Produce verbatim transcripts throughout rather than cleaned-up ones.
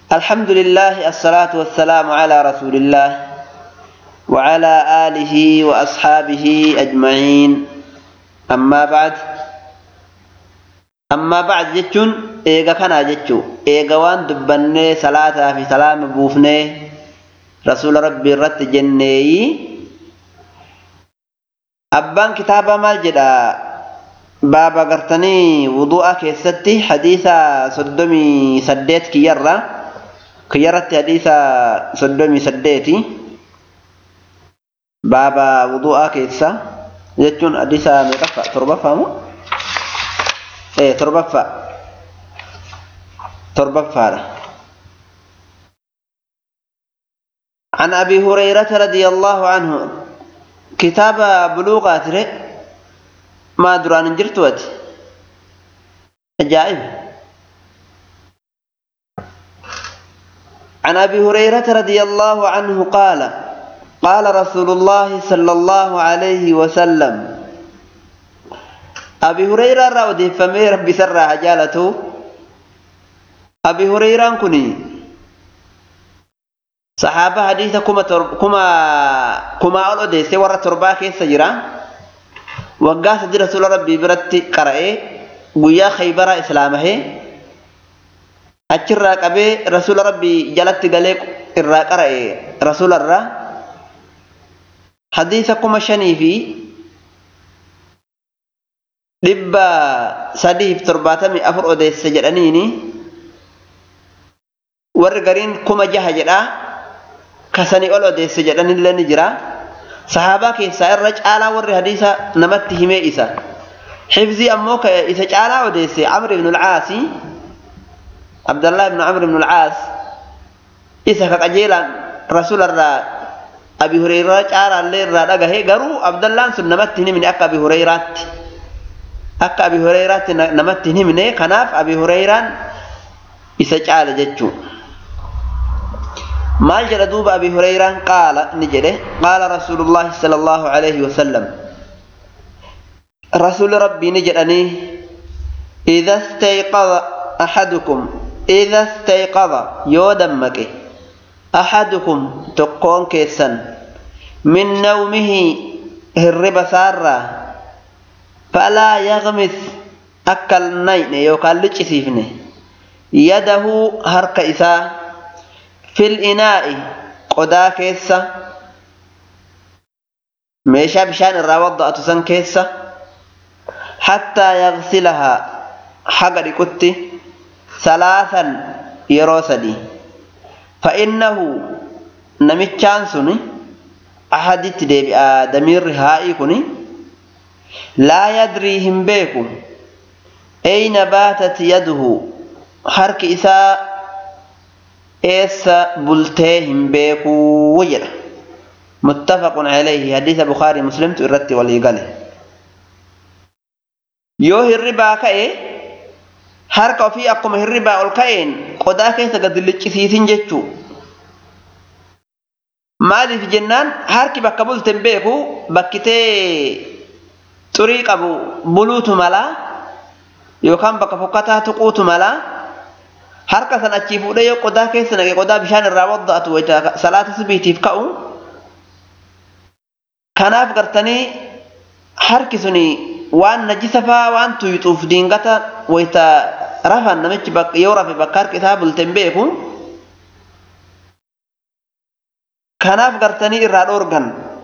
الحمد لله الصلاة والسلام على رسول الله وعلى آله وأصحابه أجمعين أما بعد أما بعد جتون إيجا كان جتو إيجا وان دبني صلاة في سلام بوفني رسول ربي رت جني أبان كتابا مالجدا بابا قرتني وضوء كيستي حديثا صدمي سديت كيرا كيرت حديثا صدمي سديتي بابا وضوء كيسا جتون حديثا مكفى تربة فامو ايه تربة فا تربة فارة عن أبي هريرة رضي الله عنه كتاب بلوغات ما دران جرتوت عجائب عن أبي هريرة رضي الله عنه قال قال رسول الله صلى الله عليه وسلم أبي هريرة رضي فمير بسر حجالته أبي هريرة كني صحابة حديثة كما كما كما أولو دي سورة ترباكي سجرا وقاس دي رسول ربي برتي قرأي قويا خيبرا إسلامه أجرى قبي رسول ربي جلت قليق إرى قرأي رسول الرّ حديثكم الشنيفي لبا صديف ترباتمي أفر أدي السجرانيني ورقرين كما جهجرا كساني أولو أدي السجراني اللي نجرا صحابة كيسا الرج آلا ور حديثة نمته ميئسا حفظي أموك إسا جالا وديسي عمرو بن العاصي عبد الله بن عمرو بن العاص إسا كأجيلا رسول الله أبي هريرة جارا اللي رادقه قروا عبد الله سنمته من أكا أبي هريرة أكا أبي هريرة نمته من كناف أبي هريرة إسا جالا جتشو ما جردوب أبي هريرة قال نجده قال رسول الله صلى الله عليه وسلم رسول ربي نجدني إذا استيقظ أحدكم إذا استيقظ يودمك أحدكم تقون كيسا من نومه هرب سارة فلا يغمس أكل نين يوكال لجسيفني يده هرك إساه في الإناء قدا كيسا ميشا بشان الراوضة أتسان كيسا حتى يغسلها حقر كتي ثلاثا يروسدي فإنه نمتشان سني أحدث دي بآدمير هائي كني لا يدريهم بيكم أين باتت يده حرك إساء إيسا بلتهم بيكو وجر متفق عليه حديث بخاري مسلم تؤرت وليقاله yoo hirribaa ka'e harka ofii akkuma hirribaa ol ka'een qodaa keessa gad liccisiisin jechuu maaliif jennaan harki bakka bulte hin beeku bakkitee xurii qabu buluutu malaa yookaan bakka fokkataa tuquutu malaa harka san achii fuudhee yoo qodaa keessa naqe qodaa bishaan irraa wadda'atu wayita salaata subiitiif ka'u kanaaf gartanii harki suni waan najisa faa waan tuyuxuuf diingata wayta rafan namichi yoo rafe bakka harki isaa bulte hin beeku kanaaf gartanii irraa dhoorgan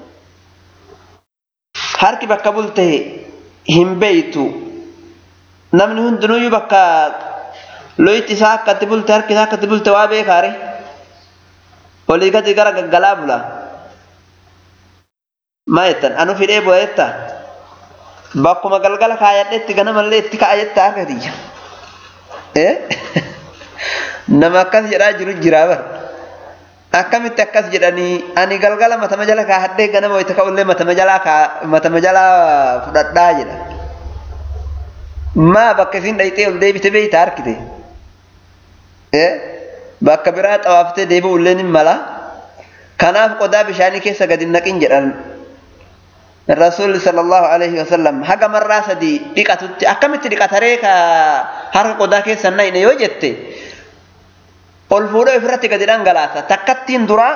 harki bakka bulte hin beeytu namni hundinuyyuu bakka loyti isaa akkatti bulte harki isaa akkatti bulte waa beekaare olii gadi gara gaggalaa bula maa jettan anu fidhee bu'a jetta bakkuma galgala kaayadheetti ganamallee itti ka'a jetta harka tiyya eh nama akkas jedhaa jiru jiraa bar akkamitti akkas jedhanii ani galgala matama jala kaahadhee ganama wayita ka'ullee matama jalaa kaa matama jalaa fudhadhaa jedha maa bakka isin dhayxee ol deebite beeyta harkite eh bakka biraa xawaaftee deebi'ullee ni mala kanaaf qodaa bishaanii keessa gadi naqin jedhan الرسول صلى الله عليه وسلم حاجة مرة سدي دقة أكمل دقة تريك هر قداك سنة يوجدت ol fuudhee ofirratti gadi dhangalaasa takkattiin dura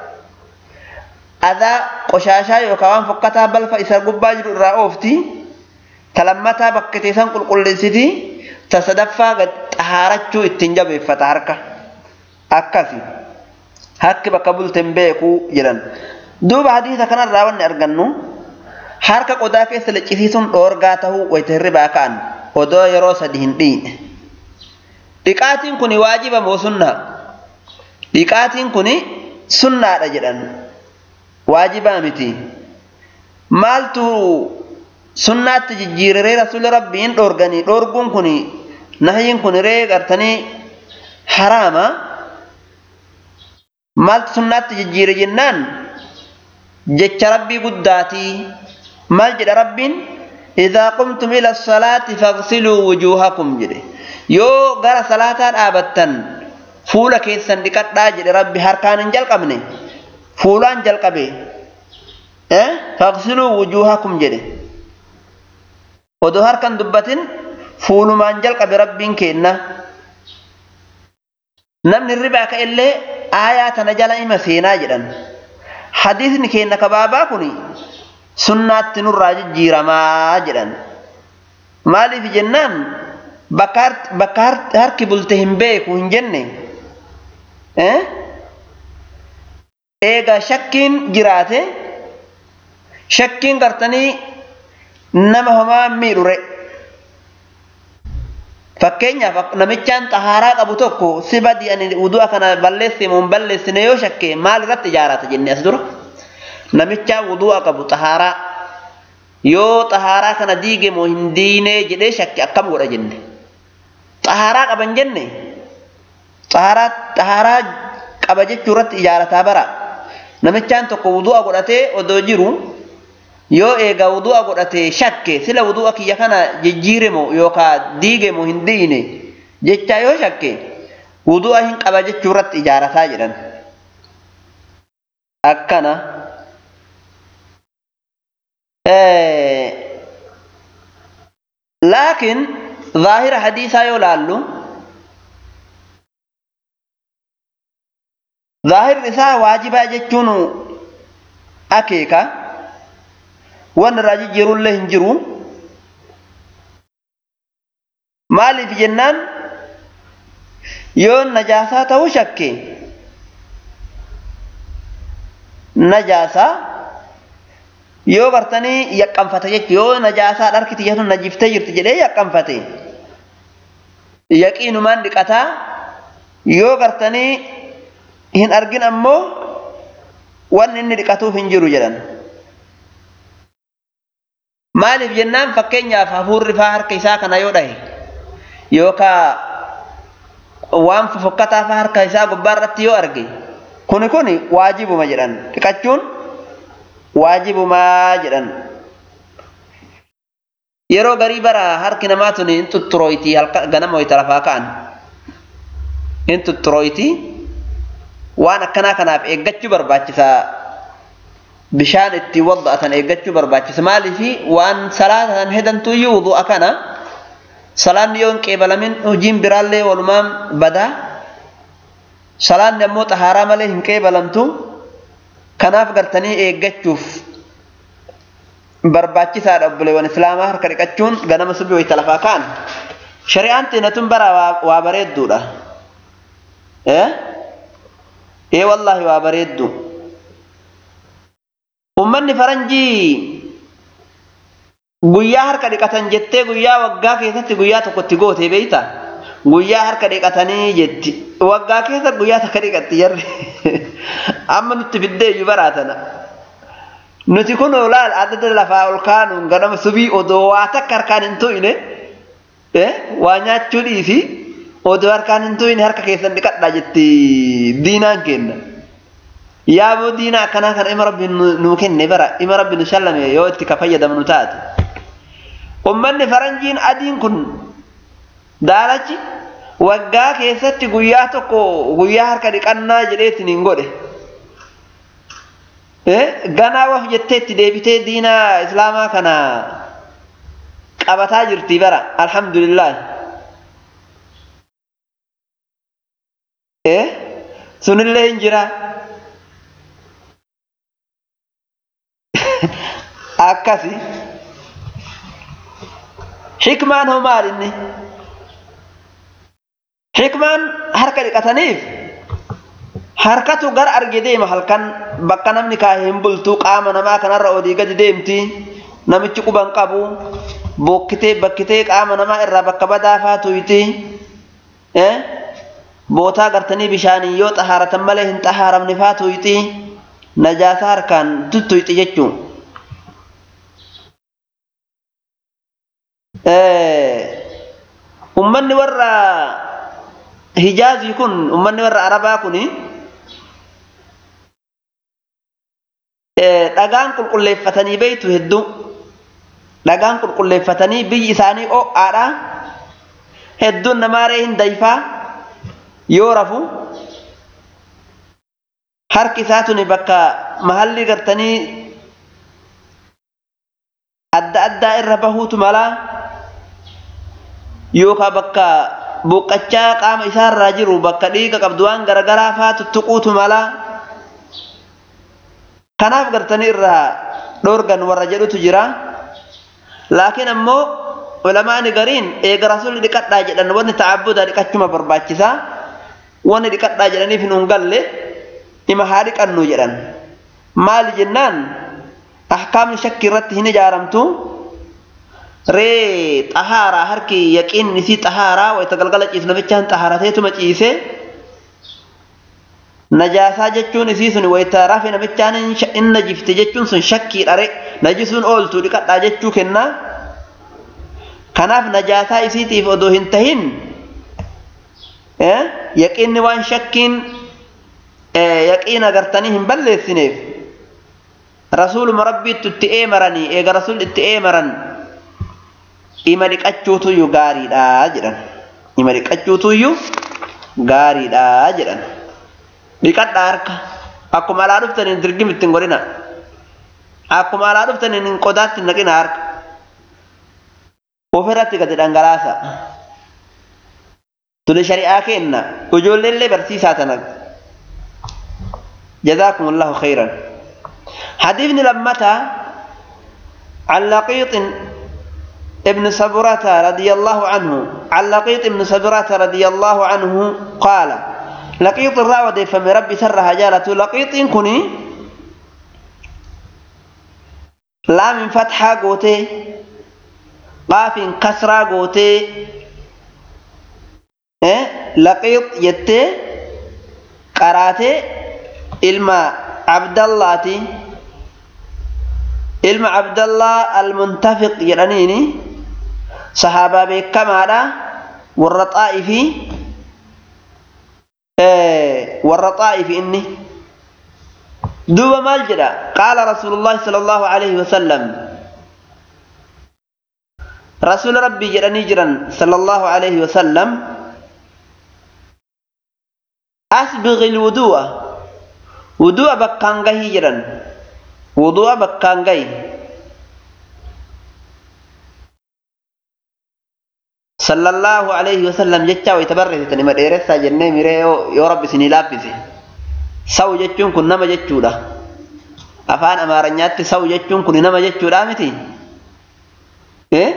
adaa qoshaashaa yookaan waan fokkataa balfa isa gubbaa jiru irraa oofti talammataa bakka teessan qulqulleessiti tasadaffaa gad xahaarachuu ittiin jabeeffata harka akkasi hakki bakka bulteen beekuu jedhan duuba hadiisa kanarraa wanni argannu harka qodaa keessa liccisiisuun dhoorgaa tahuu wayita hirribaa ka'an odoo yeroo sadi hin dhiine dhiqaatiin kuni waajiba moo sunnaa dhiqaatiin kuni sunnaadha jedhan waajibaa miti maaltu sunnaatti jijjiirree rasuula rabbiin dhoorganii dhoorguun kuni nahyiin kuni ree gartanii haraama maaltu sunnaatti jijjiire jennaan jecha rabbii guddaatii maal jedha rabbiin idhaa qumtum ila salaati faghsiluu wujuuhakum jedhe yoo gara salaataa dhaabattan fuula keessan dhiqadhaa jedhe rabbi harkaan hin jalqabne fuulaan jalqabe eh faghsiluu wujuuhakum jedhe odoo harkaan dubbatin fuulumaan jalqabe rabbiin kenna namni ribaa ka illee aayaa tana jala ima seenaa jedhan hadiisni kenna kabaabaa kuni sunnaatti nurraa jijjiiramaa jedhan maaliif jennaan bakka harki bulte hin beeku hin jenne eh eega shakkiin jiraate shakkiin gartanii nama homaa miidhure fakkeenyaaf namichaan xahaaraa qabu tokko si badii ani wudu'a kana balleesse moo balleessine yoo shakke maal irratti ijaarata jenne as dura namichaan wudu'a qabu xahaaraa yoo xahaaraa kana diige moo hin diine jedhee shakke akkam godha jenne xahaaraa qaban jenne xahaaraa xahaaraa qaba jechuu irratti ijaarataa bara namichaan tokko wudu'a godhatee odoo jiru yoo eega wudu'a godhatee shakke sila wudu'a kiyya kana jijjiire moo yookaan diige moo hin diine jecha yoo shakke wudu'a hin qaba jechuu irratti ijaarataa jedhan akkana laakiin zaahira hadiisaa yoo laallu zaahirri isaa waajibaa jechuun akeeka waan irraa jijjiirullee hin jiru maaliif jennaan yoo najaasaa ta'uu shakke najaasaa yoo bartanii yaqqanfate jechuudha yoo najaasaa dharkiti jedhu najiftee jirti jedhee yaqqanfate yaqiinumaan dhiqataa yoo gartanii hin argin ammoo waan inni dhiqatuuf hin jiru jedhan maaliif jennaan fakkeenyaaf hafuurri faa harka isaa kana yoo dhahe yookaan waan fofokkataa faa harka isaa gubbaa irratti yoo arge kuni kuni waajibuma jedhan dhiqachuun waajibumaa jedhan yeroo garii bara harki namaa tuni hin tutturooyti ganama wayita lafaa ka'an hin tutturooyti waan akkanaa kanaaf eeggachuu barbaachisa bishaan itti wadda'atan eeggachuu barbaachisa maaliifi waan salaatan hedantuyyuu wudu'a kana salaanni yoo hin qeebalamin hojiin biraallee walumaan badaa salaanni ammoo xahaaraa malee hin qeebalamtu kanaaf gartanii eeggachuuf barbaachisaadha obboleewwan islaamaa harka dhiqachuun ganama subii wayita lafaa ka'an shari'aan xinatun bara waa bareedduudha eh ee wallahi waa bareeddu ummanni faranjii guyyaa harka dhiqatan jettee guyyaa waggaa keessatti guyyaa tokkotti goote beeyta guyyaa harka dhiqatanii jetti waggaa keessa guyyaa takka dhiqatti jarri amma nutti fiddee baraatana nuti kun olaal adda lafaa ol kaanuun ganama subii odoo waa takka harkaan hin tu'ine eh waa nyaachuu dhiisi odoo harkaan hin tu'ine harka keessan dhiqadhaa jetti diinaan kenna yaa boo diina akkanaa kana ima rabbi nuu kenne bara ima rabbi nu shallame yoo itti ka fayyadamnu taate ummanni faranjiin adiin kun daalachi waggaa keessatti guyyaa tokko guyyaa harka dhiqannaa jedheetiin hin godhe eh ganaa waf jetteetti deebitee diina islaamaa kana qabataa jirti bara alhamdulillah eh sunillee hin jira akkasi hikmaan hoo maal inni hikmaan harka dhiqataniif harkatu gar arge deema halkan bakka namni kaa'ee hin bultu qaama namaa kanarra odii gadi deemti namichi quban qabu bokkitee bakkitee qaama namaa irraa bakka badaa faatuyti eh bootaa gartanii bishaanii yoo xahaaratan malee hin xahaaramne faatuyti najaasa harkaan tuttuyti jechuun ummanni warra hijaazii kun ummanni warra arabaa kuni dhagaan qulqulleeffatanii beeytu hedduu dhagaan qulqulleeffatanii biyyi isaanii o'aadha hedduun namaaree hin dayfaa yoo rafu harki isaa tuni bakka mahalli gartanii adda addaa irra bahuutu mala yookaan bakka buqqachaa qaama isaarraa jiru bakka dhiiga qabdu waan garagaraa faa tuttuquutu mala kanaaf gartanii irraa dhoorgan warra jedhutu jira laakiin ammoo ulamaani gariin eega rasuulli dhiqadhaa jedhan wanni ta'abbuda dhiqachuma barbaachisa wanni dhiqadhaa jedhaniif hin galle ima haa dhiqannu jedhan maali jennaan ahkaamni shakki irratti hin ijaaramtu ree xahaaraa harki yaqiin isii xahaaraa wayita galgala ciisu namichaan xahaarateetuma ciise najaasaa jechuun isii sun wayita rafe namichaan in najifte jechuun sun shakkii dhare najisuun ooltu dhiqadhaa jechuu kenna kanaaf najaasaa isiitiif odoo hin tahin yaqiinni waan shakkiin yaqiin agartanii hin balleessineef rasuuluma rabbiitti itti eemaranii eega rasuulli itti eemaran ima dhiqachuutuyyuu gaariidha jedhan ima dhiqachuutuyyuu gaariidha jedhan dhiqadhaa harka akkuma alaa dhuftaniin dirgim ittiin godhina akkuma alaa dhuftaniin hin qodaatti naqina harka ofirratti gadi dhangalaasa tuli shari'aa kenna ijoolleellee barsiisaa tana jazakumullahu khairan hadiifni lammataa عن لقيط ابن صبرة رضي الله عنه عن لقيط ابن صبرة رضي الله عنه قال لقيط الراود فم ربي سرها جالة لقيط كني لا من فتحة قوتي قاف كسرة قوتي إيه لقيط يتي قراتي إلما عبد الله تي إلما عبد الله المنتفق يرانيني صحابة بكمالا والرطائف إيه والرطائف إني دوب مالجرا قال رسول الله صلى الله عليه وسلم رسول ربي جراني جران صلى الله عليه وسلم أسبغ الوضوء وضوء بكانغي جران وضوء بكانغي صلى الله عليه وسلم جتا ويتبرز تنما ديرسا جنة ميري يا رب سني لابسي سو جتون كن نما جتودا أفان أمارنيات سو جتون كن نما جتودا متي إيه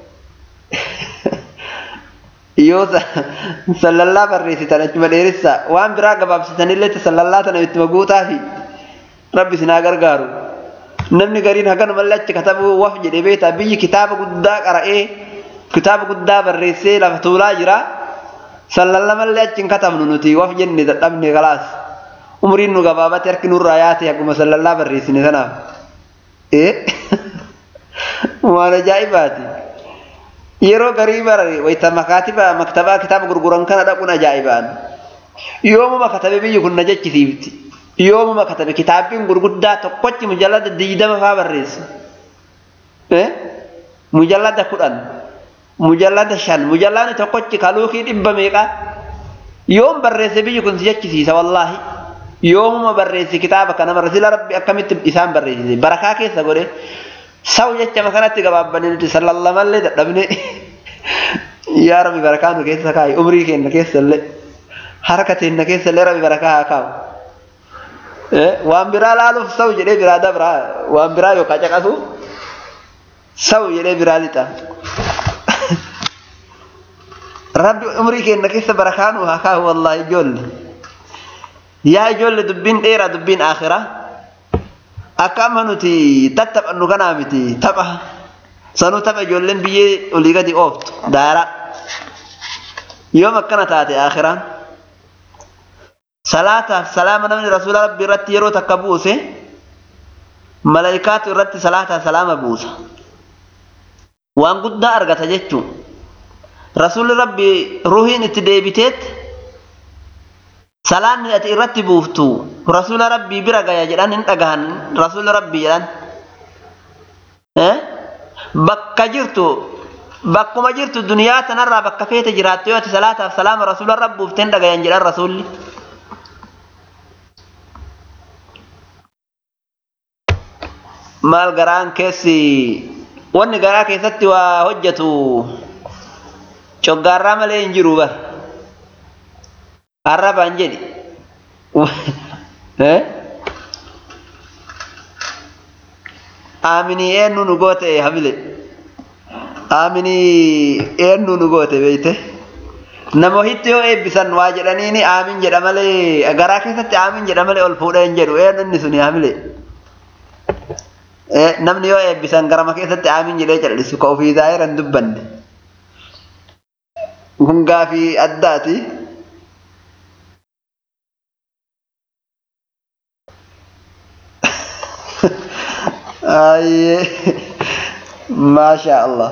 يوسا صلى الله بريس تنجم ديرسا وان برا قباب ستنيلة صلى الله تنويت مقوتا في ربي سناغر غارو نمني غارين هكذا ملأت كتابه وفج دبيتا بيجي كتاب قد قرأه كتاب قد بريسي لفتولا جرا صلى الله ملأت كتاب ننتي وفج ندمني خلاص عمرين نقبابا ترك نور راياتي حكم صلى الله بريسي نثنا إيه وانا جايباتي يرو غريبا ويتا مكاتبا مكتبا كتاب غرغران كان دقون جايبان يوم ما كتب بيجي كنا جتي سيبتي يوم ما كتب كتابين غرغدا تقوت مجلد ديدما فابرس إيه مجلد القرآن مجلد شان مجلد تقوت كالوكي دبا ميقا يوم برس بيجي كن سجتي سيسا والله يوم ما برس كتابك أنا مرسل ربي أكملت إسام برس بركة كيسا قولي سو جت مكانات جوابني صلى الله عليه وسلم يا ربي بركانه كيسا كاي عمري كين كيسا اللي harkatiin na keessa illee rabbi barakaa haa kaa'u. Waan biraa laaluuf sawu jedhee biraa dabraa waan biraa yookaan caqasu sawu jedhee biraa lixa. Rabbi umrii keenya keessa barakaa nu haa kaa'u wallaahi ijoollee. Yaa ijoollee dubbiin dheeraa dubbiin akhiraa. Akka amma nuti tattaphannu kanaa miti tapha. Sanuu tapha ijoolleen biyyee olii gadi ooftu daara. Yoom akkana taate akhiraan. Salaataaf salaama namni rasuula rabbii irratti yeroo takka buuse malaayikaatu irratti salaataaf salaama buusa. Waan guddaa argata jechuun rasuulli rabbii ruuhiin itti deebiteet salaanni ati irratti buuftu rasuula rabbii bira gaya jedhan hin dhagahan rasuula rabbii jedhan. Bakka jirtu bakkuma jirtu duniyaa tanarraa bakka feete jiraattu yoo ati salaataaf salaama rasuula rabbii buufteen dhagayan jedhan rasuulli. Maal garaan keessi wanni garaa keessatti waa hojjetu coggaarraa malee hin jiru bar arrabaan jedhi aaminii eenyu nu goote hamile aaminii eenyu nu goote beeyte nama hitti yoo eebbisan waa jedhaniini aamin jedha malee garaa keessatti aamin jedha malee ol fuudhee hin jedhu eenyu inni suni hamile. Namni yoo eebbisan garama keessatti aamin jedhee callisu ka ofii zaahiran dubbanne kun gaafii addaati. Maasha Allah.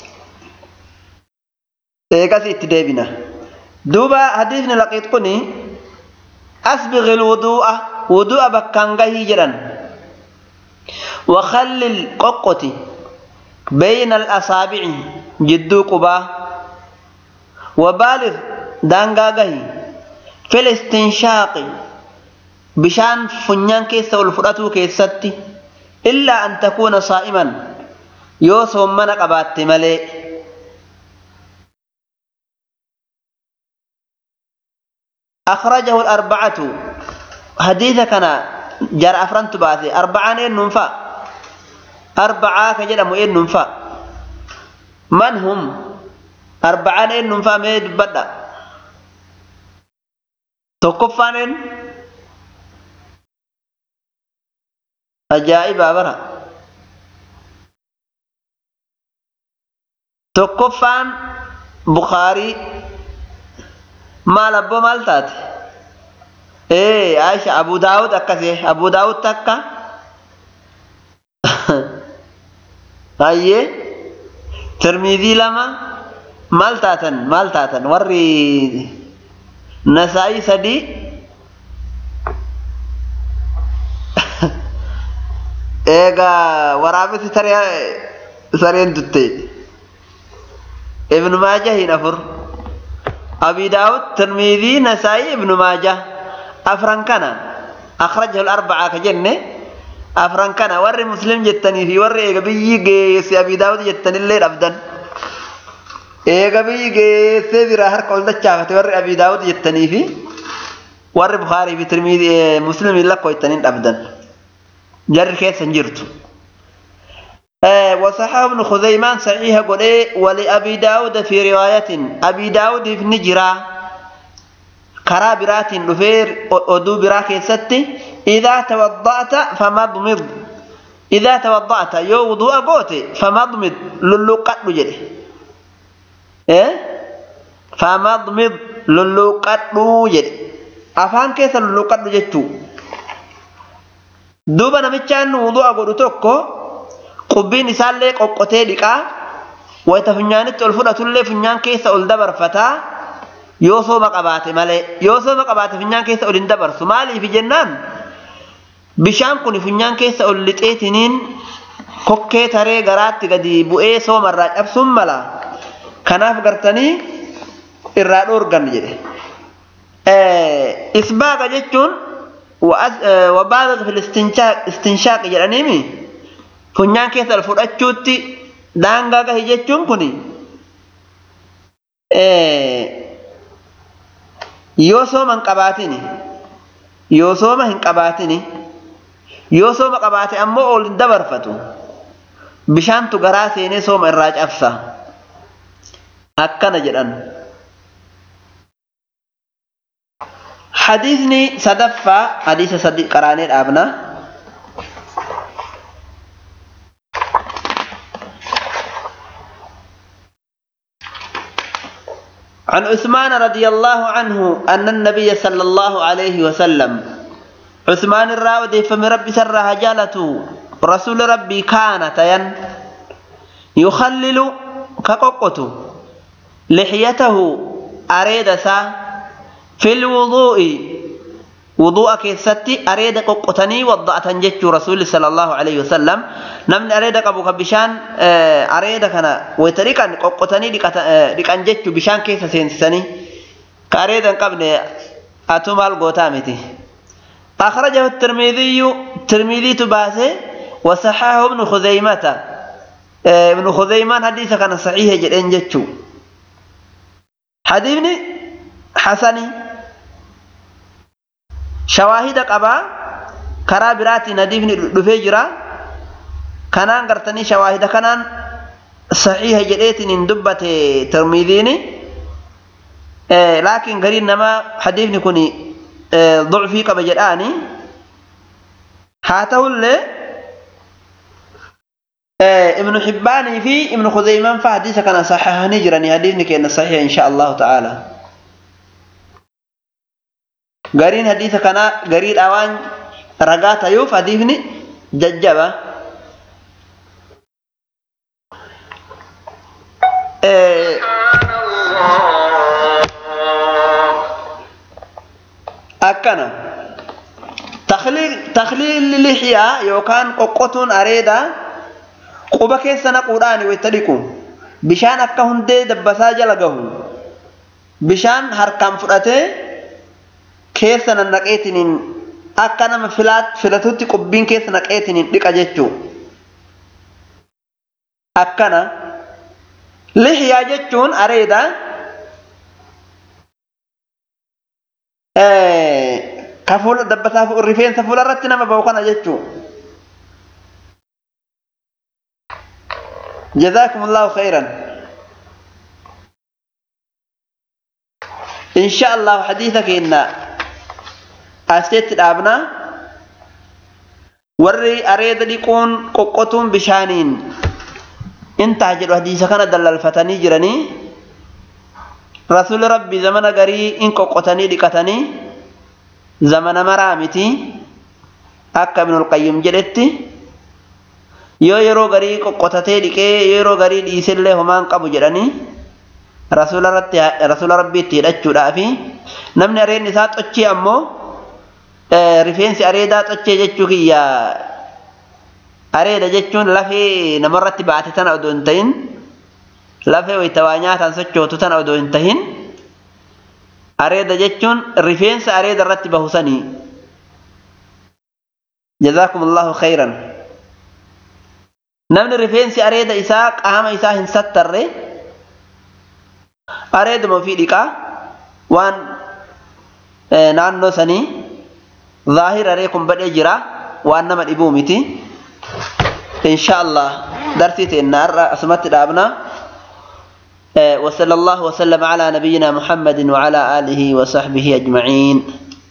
Eegas itti deebina. Duuba hadiisni laqiit kuni asbighil wudu'a wudu'a bakkaan gahii jedhan. وخلل ققتي بين الأصابع جدو قبا وبالغ دانغاغي في الاستنشاق بشان فنيان كيسة والفراتو كيستي إلا أن تكون صائما يوسف منك أبات ملي أخرجه الأربعة حديثك أنا جار أفرنت بعثي أربعان إن ننفع أربعة كجلم إن ننفع من هم أربعان إن ننفع ميد بدأ توقفان إن أجائب أبرا توقفان بخاري ما لبو مالتات إيه عائشة أبو داود أكسي أبو داود تكا أيه ترمذي لما مالتاتن مالتاتن وري نسائي سدي إيغا ورابس سريا سريان دتي ابن ماجه نفر أبي داود ترمذي نسائي ابن ماجه أفرنكنا أخرجه الأربعة كجنة أفرنكنا ور مسلم جتني في ور إيجابي جيس أبي داود جتني الليل أبدا إيجابي جيس في راهر كل ده شافت ور أبي داود جتني في ور بخاري في ترمذي مسلم إلا كويتنين أبدا جر كيس سنجرته آه وصحاب ابن خزيمان صحيح قل ولأبي داود في رواية أبي داود في نجرة كرا برات نفير أدو براك ستي إذا توضأت فمضمض إذا توضأت يو وضوء قوتي فمضمض للوقات بجري إيه فمضمض للوقات بجري أفهم كيف للوقات بجتو دوبا نمتشان وضوء قوتو توكو قبين إسال لك قوتي لكا ويتفنيانت الفرة اللي فنيان كيس الدبر فتا يوسو مقبات مالي يوسو مقبات فنيان كيس الدبر سمالي في جنان بشام كوني فنيان كيس اللتئتنين كوكي تري غرات قدي بؤي سو مرات أبسم ملا كناف قرتني إراد أورغان جدي إسباق جتون وبالغ في الاستنشاق استنشاق جرانيمي فنيان كيس الفرة تشوتي دانغا جتون كوني yoo sooma hin qabaatini yoo sooma hin qabaatini yoo sooma qabaate ammoo ol hin dabarfatu bishaantu garaa seenee sooma irraa cabsa akkana jedhan. حديثني صدفة حديث صديق قراني الأبناء عن عثمان رضي الله عنه أن النبي صلى الله عليه وسلم عثمان الراودي فمن ربي سرها جالته رسول ربي كان تين يخلل كقوقته لحيته أريد سا في الوضوء وضوء كيستي أريد قطني وضعت جت رسول صلى الله عليه وسلم نمن أريد أبو كبشان أريد كنا وتريكا قطني لكان جت بشان كيس سينسني كأريد قبل أتمال قطامتي أخرجه الترمذي الترمذي تباسه وصححه ابن خزيمة ابن خزيمة حديث كان صحيح جدا جتشو حديثني حسني شواهد قبا كرا براتي نديفني دفجرا كانان قرتني شواهد كانان صحيح جديتن دبت ترمذيني اه لكن قرين نما حديثني كوني اه ضعفي قبا جداني هاته اللي اه ابن حباني في ابن خزيمان فحديث كان صحيح نجرني حديثني كان صحيح ان شاء الله تعالى قرين حديث كان قرين أوان رقات يوف حديثني ججبة إيه أكنا تخليل تخليل اللحية يوكان قوقتون أريدا قبك سنة قرآن ويتريكم بشان أكهن دي دبسا جلقه بشان هركام فرأته كيسنا نقيتنين أكنا مفلات فلاتوتي قبين كيسنا نقيتنين لك أجتشو أكنا لحيا جتشون أريدا ايه كفول دبتا فوق الرفين سفول الرتنا مبوكنا أجتشو جزاكم الله خيرا إن شاء الله حديثك إن أستيت الأبناء ورّي أريد لكون قوقتهم بشانين انتهى جلو حديثة كان دلال فتني جرني رسول ربي زمن قري إن قوقتني لكتني زمن مرامتي أكا ابن القيم جلتي يو يرو قري قوقتتي لكي يرو قري ليسل همان قبو جرني رسول ربي رسول ربي تيرجو رافي نمني أريد نسات أتشي أمو رفينسي أريدات أتشي جتشو كيا أريد جتشون لفي نمرت بعتتنا أو دونتين لفي ويتوانيات أنسجو تتنا أو دونتين أريد جتشون رفينس أريد الرتبه سني جزاكم الله خيرا نمن رفينسي أريد إساق أهم إساق ستر أريد مفيدك وان نانو سني ظاهر عليكم بالإجراء وأنما الإبومتي إن شاء الله درسيت النار أسمت الأبناء وصلى الله وسلم على نبينا محمد وعلى آله وصحبه أجمعين.